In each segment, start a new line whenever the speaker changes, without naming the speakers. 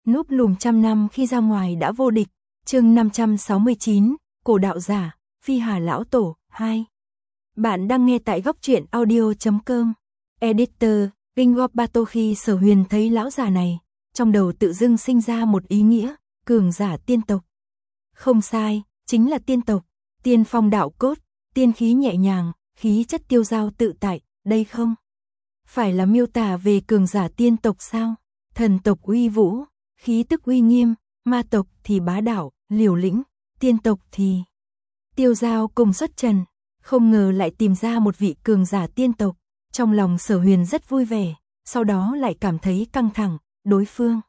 Núp lùm trăm năm khi ra ngoài đã vô địch. Chương 569, Cổ đạo giả, Phi Hà lão tổ 2. Bạn đang nghe tại góc truyện audio.com. Editor, King Batohi. Sở Huyền thấy lão già này, trong đầu tự dưng sinh ra một ý nghĩa, cường giả tiên tộc. Không sai, chính là tiên tộc, tiên phong đạo cốt, tiên khí nhẹ nhàng, khí chất tiêu dao tự tại, đây không phải là miêu tả về cường giả tiên tộc sao? Thần tộc uy vũ, khí tức uy nghiêm, ma tộc thì bá đạo, liều lĩnh, tiên tộc thì tiêu dao cùng xuất trần. Không ngờ lại tìm ra một vị cường giả tiên tộc. Trong lòng Sở Huyền rất vui vẻ, sau đó lại cảm thấy căng thẳng, đối phương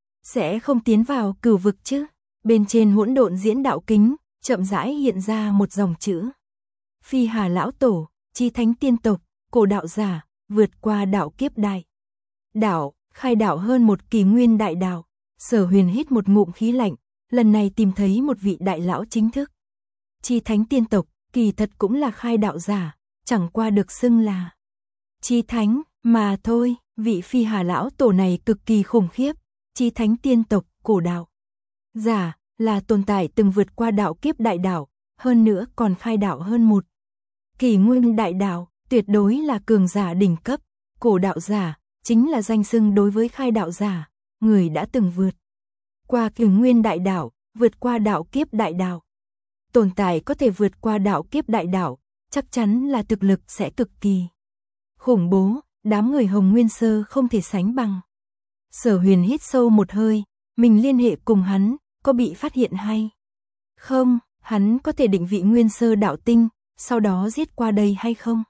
sẽ không tiến vào cửu vực chứ? Bên trên hỗn độn diễn đạo kính, chậm rãi hiện ra một dòng chữ. Phi Hà lão tổ, chi thánh tiên tộc, cổ đạo giả, vượt qua đạo kiếp đại đạo, khai đạo hơn một kỷ nguyên đại đạo. Sở Huyền hít một ngụm khí lạnh, lần này tìm thấy một vị đại lão chính thức. Chi thánh tiên tộc, kỳ thật cũng là khai đạo giả, chẳng qua được xưng là chi thánh mà thôi. Vị Phi Hà lão tổ này cực kỳ khủng khiếp. Chi thánh tiên tộc, cổ đạo giả, là tồn tại từng vượt qua đạo kiếp đại đạo, hơn nữa còn khai đạo hơn một kỷ nguyên đại đạo, tuyệt đối là cường giả đỉnh cấp. Cổ đạo giả chính là danh xưng đối với khai đạo giả, người đã từng vượt qua kỷ nguyên đại đạo, vượt qua đạo kiếp đại đạo. Tồn tại có thể vượt qua đạo kiếp đại đạo, chắc chắn là thực lực sẽ cực kỳ khủng bố, đám người Hồng Nguyên Sơ không thể sánh bằng. Sở Huyền hít sâu một hơi, mình liên hệ cùng hắn, có bị phát hiện hay không? Hắn có thể định vị Nguyên Sơ đạo tinh, sau đó giết qua đây hay không?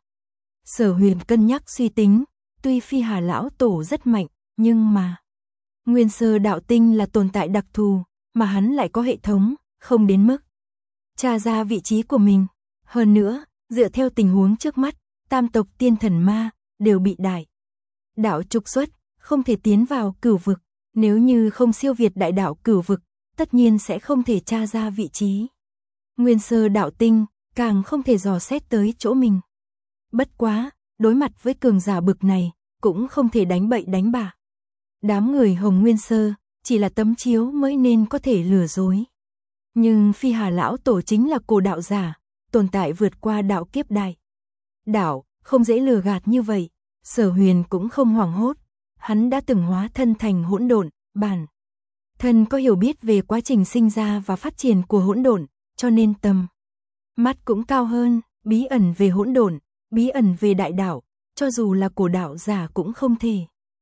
Sở Huyền cân nhắc suy tính, tuy Phi Hà lão tổ rất mạnh, nhưng mà Nguyên Sơ đạo tinh là tồn tại đặc thù, mà hắn lại có hệ thống, không đến mức tra ra vị trí của mình. Hơn nữa, dựa theo tình huống trước mắt, tam tộc tiên thần ma đều bị đại đạo trục xuất, không thể tiến vào cửu vực. Nếu như không siêu việt đại đạo cửu vực, tất nhiên sẽ không thể tra ra vị trí Nguyên Sơ đạo tinh, càng không thể dò xét tới chỗ mình. Bất quá, đối mặt với cường giả bực này, cũng không thể đánh bậy đánh bạ. Đám người Hồng Nguyên Sơ chỉ là tấm chiếu mới nên có thể lừa dối. Nhưng Phi Hà lão tổ chính là cổ đạo giả, tồn tại vượt qua đạo kiếp đại đạo, không dễ lừa gạt như vậy. Sở Huyền cũng không hoảng hốt, hắn đã từng hóa thân thành hỗn độn, bản thân có hiểu biết về quá trình sinh ra và phát triển của hỗn độn, cho nên tầm mắt cũng cao hơn, bí ẩn về hỗn độn, bí ẩn về đại đạo, cho dù là cổ đạo giả cũng không thể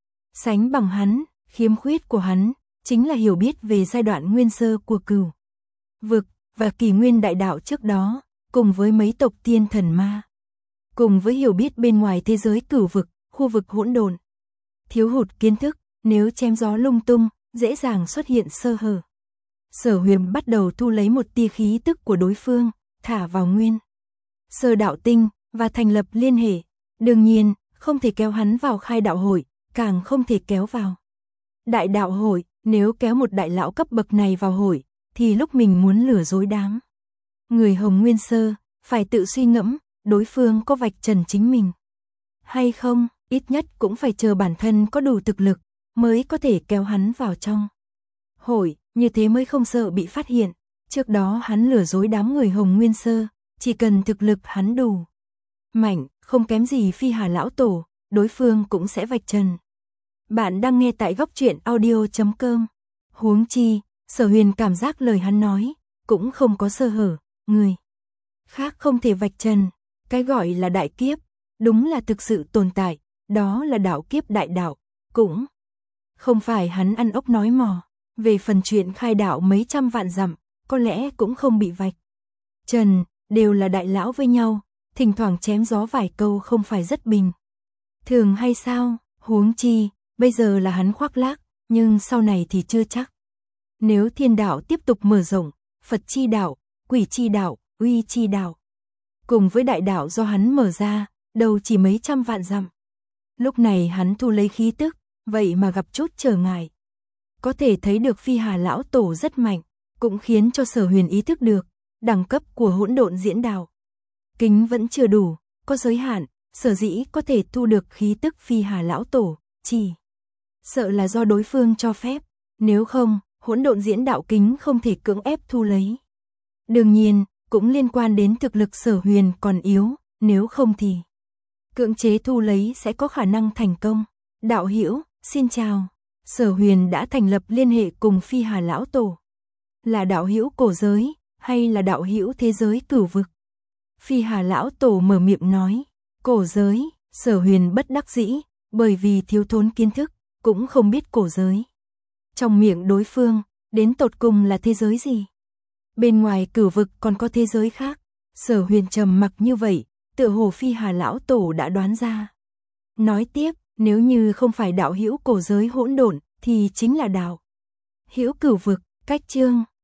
sánh bằng hắn. Khiếm khuyết của hắn chính là hiểu biết về giai đoạn nguyên sơ của cửu vực và kỷ nguyên đại đạo trước đó, cùng với mấy tộc tiên thần ma, cùng với hiểu biết bên ngoài thế giới cửu vực, khu vực hỗn độn. Thiếu hụt kiến thức, nếu chém gió lung tung, dễ dàng xuất hiện sơ hở. Sở Huyền bắt đầu thu lấy một tia khí tức của đối phương, thả vào Nguyên Sơ đạo tinh và thành lập liên hệ. Đương nhiên, không thể kéo hắn vào khai đạo hội, càng không thể kéo vào đại đạo hội. Nếu kéo một đại lão cấp bậc này vào hội, thì lúc mình muốn lừa dối đám người Hồng Nguyên Sơ, phải tự suy ngẫm, đối phương có vạch trần chính mình hay không, ít nhất cũng phải chờ bản thân có đủ thực lực, mới có thể kéo hắn vào trong hội, như thế mới không sợ bị phát hiện. Trước đó hắn lừa dối đám người Hồng Nguyên Sơ, chỉ cần thực lực hắn đủ mạnh, không kém gì Phi Hà lão tổ, đối phương cũng sẽ vạch trần. Bạn đang nghe tại góc truyện audio.com. Huống chi, Sở Huyền cảm giác lời hắn nói cũng không có sơ hở, người khác không thể vạch trần. Cái gọi là đại kiếp, đúng là thực sự tồn tại, đó là đạo kiếp đại đạo, cũng không phải hắn ăn ốc nói mò. Về phần chuyện khai đạo mấy trăm vạn dặm, có lẽ cũng không bị vạch trần, đều là đại lão với nhau, thỉnh thoảng chém gió vài câu không phải rất bình thường hay sao? Huống chi, bây giờ là hắn khoác lác, nhưng sau này thì chưa chắc. Nếu thiên đạo tiếp tục mở rộng, Phật chi đạo, quỷ chi đạo, uy chi đạo, cùng với đại đạo do hắn mở ra, đâu chỉ mấy trăm vạn dặm. Lúc này hắn thu lấy khí tức, vậy mà gặp chút trở ngại. Có thể thấy được Phi Hà lão tổ rất mạnh, cũng khiến cho Sở Huyền ý thức được, đẳng cấp của hỗn độn diễn đạo kính vẫn chưa đủ, có giới hạn. Sở dĩ có thể thu được khí tức Phi Hà lão tổ, chỉ sợ là do đối phương cho phép. Nếu không, hỗn độn diễn đạo kính không thể cưỡng ép thu lấy. Đương nhiên, cũng liên quan đến thực lực Sở Huyền còn yếu, nếu không thì cưỡng chế thu lấy sẽ có khả năng thành công. Đạo hữu, xin chào. Sở Huyền đã thành lập liên hệ cùng Phi Hà lão tổ. Là đạo hữu cổ giới, hay là đạo hữu thế giới cửu vực? Phi Hà lão tổ mở miệng nói, cổ giới. Sở Huyền bất đắc dĩ, bởi vì thiếu thốn kiến thức, cũng không biết cổ giới. Trong miệng đối phương, đến tột cùng là thế giới gì? Bên ngoài cửu vực còn có thế giới khác. Sở Huyền trầm mặc như vậy, tựa hồ Phi Hà lão tổ đã đoán ra. Nói tiếp, nếu như không phải đạo hữu cổ giới hỗn độn, thì chính là đạo hữu cửu vực. Cách chương